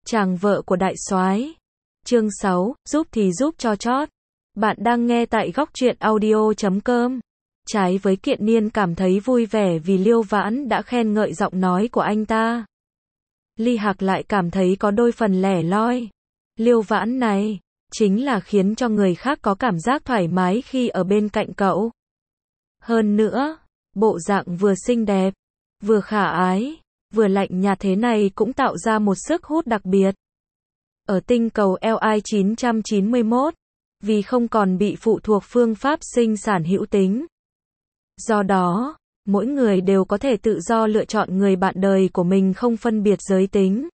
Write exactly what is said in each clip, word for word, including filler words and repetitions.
Chàng vợ của đại soái. Chương sáu, giúp thì giúp cho chót. Bạn đang nghe tại góc truyện audio chấm com. Trái với Kiện Niên cảm thấy vui vẻ vì Liêu Vãn đã khen ngợi giọng nói của anh ta. Ly Hạc lại cảm thấy có đôi phần lẻ loi. Liêu Vãn này, chính là khiến cho người khác có cảm giác thoải mái khi ở bên cạnh cậu. Hơn nữa, bộ dạng vừa xinh đẹp, vừa khả ái, vừa lạnh nhạt thế này cũng tạo ra một sức hút đặc biệt. Ở tinh cầu L I chín chín mốt, vì không còn bị phụ thuộc phương pháp sinh sản hữu tính. Do đó, mỗi người đều có thể tự do lựa chọn người bạn đời của mình không phân biệt giới tính.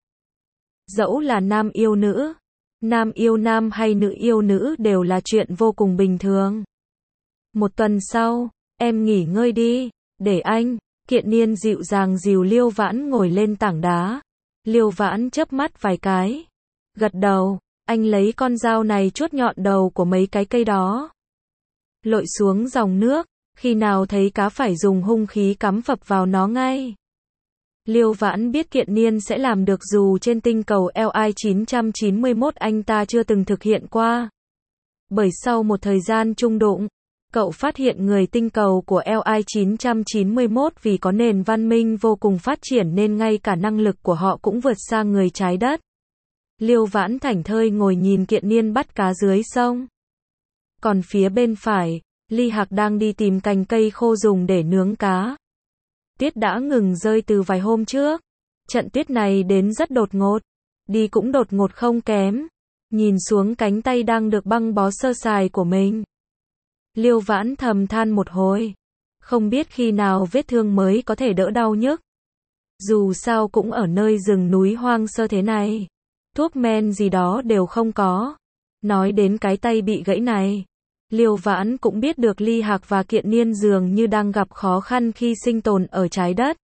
Dẫu là nam yêu nữ, nam yêu nam hay nữ yêu nữ đều là chuyện vô cùng bình thường. Một tuần sau, em nghỉ ngơi đi, để anh. Kiện Niên dịu dàng dìu Liêu Vãn ngồi lên tảng đá. Liêu Vãn chớp mắt vài cái, gật đầu, anh lấy con dao này chuốt nhọn đầu của mấy cái cây đó. Lội xuống dòng nước, khi nào thấy cá phải dùng hung khí cắm phập vào nó ngay. Liêu Vãn biết Kiện Niên sẽ làm được dù trên tinh cầu L I chín chín mốt anh ta chưa từng thực hiện qua. Bởi sau một thời gian chung đụng, cậu phát hiện người tinh cầu của L I chín chín mốt vì có nền văn minh vô cùng phát triển nên ngay cả năng lực của họ cũng vượt xa người trái đất. Liêu Vãn thảnh thơi ngồi nhìn Kiện Niên bắt cá dưới sông. Còn phía bên phải, Ly Hạc đang đi tìm cành cây khô dùng để nướng cá. Tuyết đã ngừng rơi từ vài hôm trước. Trận tuyết này đến rất đột ngột, đi cũng đột ngột không kém. Nhìn xuống cánh tay đang được băng bó sơ sài của mình, Liêu Vãn thầm than một hồi. Không biết khi nào vết thương mới có thể đỡ đau nhức. Dù sao cũng ở nơi rừng núi hoang sơ thế này, thuốc men gì đó đều không có. Nói đến cái tay bị gãy này, Liêu Vãn cũng biết được Ly Hạc và Kiện Niên dường như đang gặp khó khăn khi sinh tồn ở trái đất.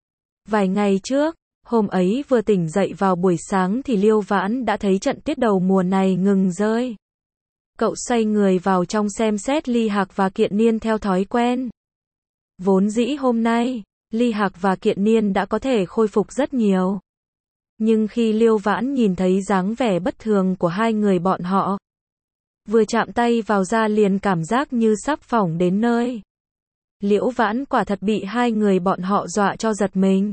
Vài ngày trước, hôm ấy vừa tỉnh dậy vào buổi sáng thì Liêu Vãn đã thấy trận tuyết đầu mùa này ngừng rơi. Cậu xoay người vào trong xem xét Ly Hạc và Kiện Niên theo thói quen. Vốn dĩ hôm nay, Ly Hạc và Kiện Niên đã có thể khôi phục rất nhiều. Nhưng khi Liêu Vãn nhìn thấy dáng vẻ bất thường của hai người bọn họ, vừa chạm tay vào da liền cảm giác như sắp phỏng đến nơi. Liễu Vãn quả thật bị hai người bọn họ dọa cho giật mình.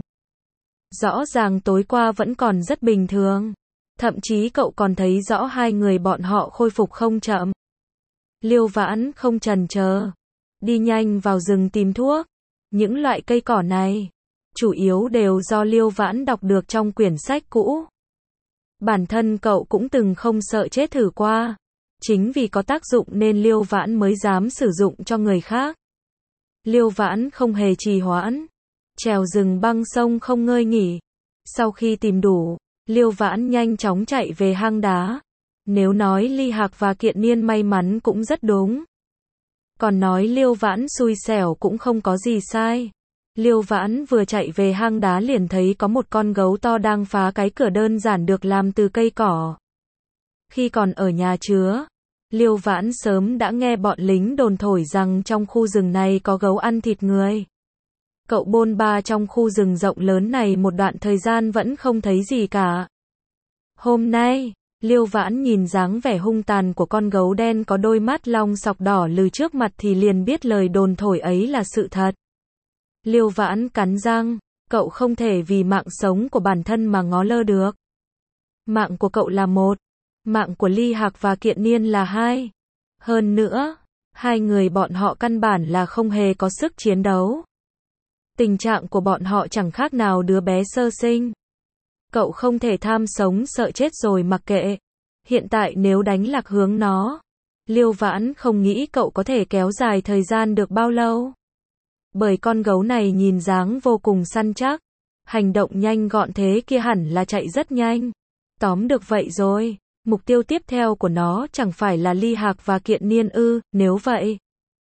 Rõ ràng tối qua vẫn còn rất bình thường. Thậm chí cậu còn thấy rõ hai người bọn họ khôi phục không chậm. Liêu Vãn không chần chờ, đi nhanh vào rừng tìm thuốc. Những loại cây cỏ này, chủ yếu đều do Liêu Vãn đọc được trong quyển sách cũ. Bản thân cậu cũng từng không sợ chết thử qua. Chính vì có tác dụng nên Liêu Vãn mới dám sử dụng cho người khác. Liêu Vãn không hề trì hoãn, trèo rừng băng sông không ngơi nghỉ. Sau khi tìm đủ, Liêu Vãn nhanh chóng chạy về hang đá. Nếu nói Ly Hạc và Kiện Niên may mắn cũng rất đúng. Còn nói Liêu Vãn xui xẻo cũng không có gì sai. Liêu Vãn vừa chạy về hang đá liền thấy có một con gấu to đang phá cái cửa đơn giản được làm từ cây cỏ. Khi còn ở nhà chứa, Liêu Vãn sớm đã nghe bọn lính đồn thổi rằng trong khu rừng này có gấu ăn thịt người. Cậu bôn ba trong khu rừng rộng lớn này một đoạn thời gian vẫn không thấy gì cả. Hôm nay, Liêu Vãn nhìn dáng vẻ hung tàn của con gấu đen có đôi mắt long sọc đỏ lừ trước mặt thì liền biết lời đồn thổi ấy là sự thật. Liêu Vãn cắn răng, cậu không thể vì mạng sống của bản thân mà ngó lơ được. Mạng của cậu là một, mạng của Ly Hạc và Kiện Niên là hai. Hơn nữa, hai người bọn họ căn bản là không hề có sức chiến đấu. Tình trạng của bọn họ chẳng khác nào đứa bé sơ sinh. Cậu không thể tham sống sợ chết rồi mặc kệ. Hiện tại nếu đánh lạc hướng nó, Liêu Vãn không nghĩ cậu có thể kéo dài thời gian được bao lâu. Bởi con gấu này nhìn dáng vô cùng săn chắc. Hành động nhanh gọn thế kia hẳn là chạy rất nhanh. Tóm được vậy rồi, mục tiêu tiếp theo của nó chẳng phải là Ly Hạc và Kiện Niên ư, nếu vậy.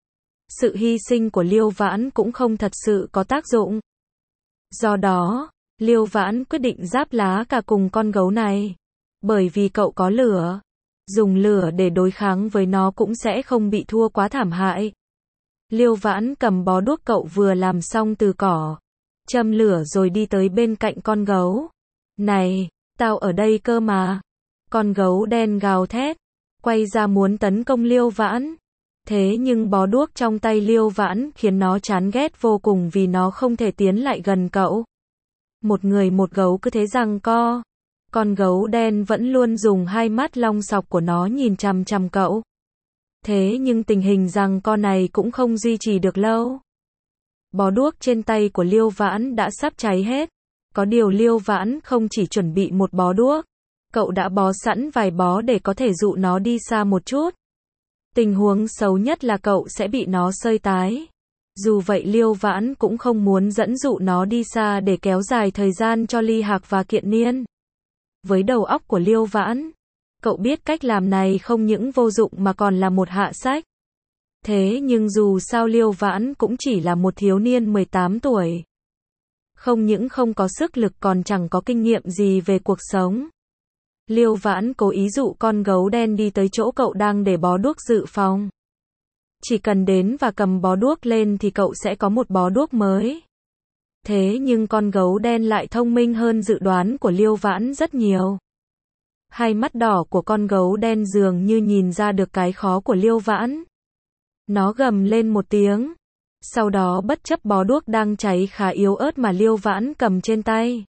Sự hy sinh của Liêu Vãn cũng không thật sự có tác dụng. Do đó, Liêu Vãn quyết định giáp lá cả cùng con gấu này. Bởi vì cậu có lửa. Dùng lửa để đối kháng với nó cũng sẽ không bị thua quá thảm hại. Liêu Vãn cầm bó đuốc cậu vừa làm xong từ cỏ. Châm lửa rồi đi tới bên cạnh con gấu. Này, Tao ở đây cơ mà. Con gấu đen gào thét, quay ra muốn tấn công Liêu Vãn. Thế nhưng bó đuốc trong tay Liêu Vãn khiến nó chán ghét vô cùng vì nó không thể tiến lại gần cậu. Một người một gấu cứ thế giằng co. Con gấu đen vẫn luôn dùng hai mắt long sọc của nó nhìn chằm chằm cậu. Thế nhưng tình hình giằng co này cũng không duy trì được lâu. Bó đuốc trên tay của Liêu Vãn đã sắp cháy hết. Có điều Liêu Vãn không chỉ chuẩn bị một bó đuốc. Cậu đã bó sẵn vài bó để có thể dụ nó đi xa một chút. Tình huống xấu nhất là cậu sẽ bị nó sơi tái. Dù vậy Liêu Vãn cũng không muốn dẫn dụ nó đi xa để kéo dài thời gian cho Ly Hạc và Kiện Niên. Với đầu óc của Liêu Vãn, cậu biết cách làm này không những vô dụng mà còn là một hạ sách. Thế nhưng dù sao Liêu Vãn cũng chỉ là một thiếu niên mười tám tuổi. Không những không có sức lực còn chẳng có kinh nghiệm gì về cuộc sống. Liêu Vãn cố ý dụ con gấu đen đi tới chỗ cậu đang để bó đuốc dự phòng. Chỉ cần đến và cầm bó đuốc lên thì cậu sẽ có một bó đuốc mới. Thế nhưng con gấu đen lại thông minh hơn dự đoán của Liêu Vãn rất nhiều. Hai mắt đỏ của con gấu đen dường như nhìn ra được cái khó của Liêu Vãn. Nó gầm lên một tiếng. Sau đó bất chấp bó đuốc đang cháy khá yếu ớt mà Liêu Vãn cầm trên tay.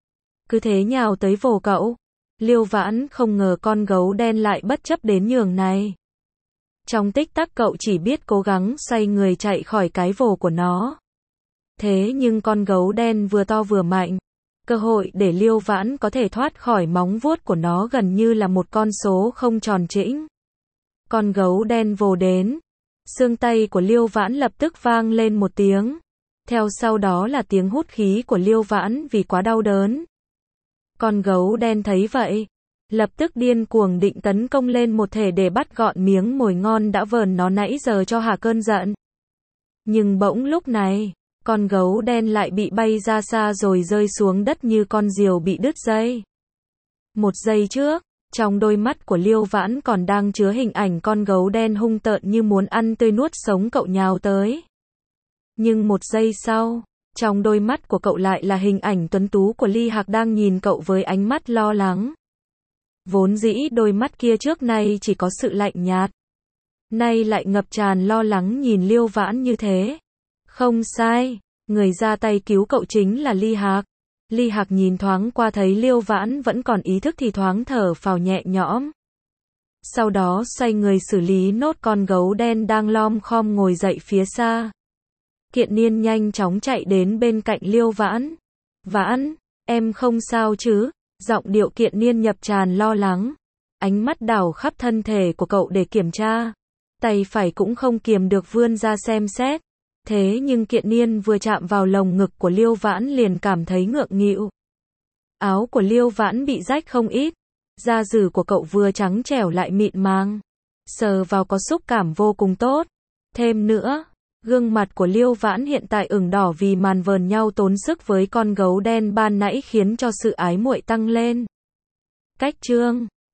Cứ thế nhào tới vồ cậu. Liêu Vãn không ngờ con gấu đen lại bất chấp đến nhường này. Trong tích tắc cậu chỉ biết cố gắng xoay người chạy khỏi cái vồ của nó. Thế nhưng con gấu đen vừa to vừa mạnh. Cơ hội để Liêu Vãn có thể thoát khỏi móng vuốt của nó gần như là một con số không tròn trĩnh. Con gấu đen vồ đến. Xương tay của Liêu Vãn lập tức vang lên một tiếng. Theo sau đó là tiếng hút khí của Liêu Vãn vì quá đau đớn. Con gấu đen thấy vậy, lập tức điên cuồng định tấn công lên một thể để bắt gọn miếng mồi ngon đã vờn nó nãy giờ cho hả cơn giận. Nhưng bỗng lúc này, con gấu đen lại bị bay ra xa rồi rơi xuống đất như con diều bị đứt dây. Một giây trước, trong đôi mắt của Liêu Vãn còn đang chứa hình ảnh con gấu đen hung tợn như muốn ăn tươi nuốt sống cậu nhào tới. Nhưng một giây sau, trong đôi mắt của cậu lại là hình ảnh tuấn tú của Ly Hạc đang nhìn cậu với ánh mắt lo lắng. Vốn dĩ đôi mắt kia trước nay chỉ có sự lạnh nhạt. Nay lại ngập tràn lo lắng nhìn Liêu Vãn như thế. Không sai, người ra tay cứu cậu chính là Ly Hạc. Ly Hạc nhìn thoáng qua thấy Liêu Vãn vẫn còn ý thức thì thoáng thở phào nhẹ nhõm. Sau đó xoay người xử lý nốt con gấu đen đang lom khom ngồi dậy phía xa. Kiện Niên nhanh chóng chạy đến bên cạnh Liêu Vãn. Vãn, em không sao chứ? Giọng điệu Kiện Niên nhập tràn lo lắng. Ánh mắt đảo khắp thân thể của cậu để kiểm tra. Tay phải cũng không kiềm được vươn ra xem xét. Thế nhưng Kiện Niên vừa chạm vào lồng ngực của Liêu Vãn liền cảm thấy ngượng nghịu. Áo của Liêu Vãn bị rách không ít. Da dử của cậu vừa trắng trẻo lại mịn màng. Sờ vào có xúc cảm vô cùng tốt. Thêm nữa, gương mặt của Liêu Vãn hiện tại ửng đỏ vì màn vờn nhau tốn sức với con gấu đen ban nãy khiến cho sự ái muội tăng lên. Cách chương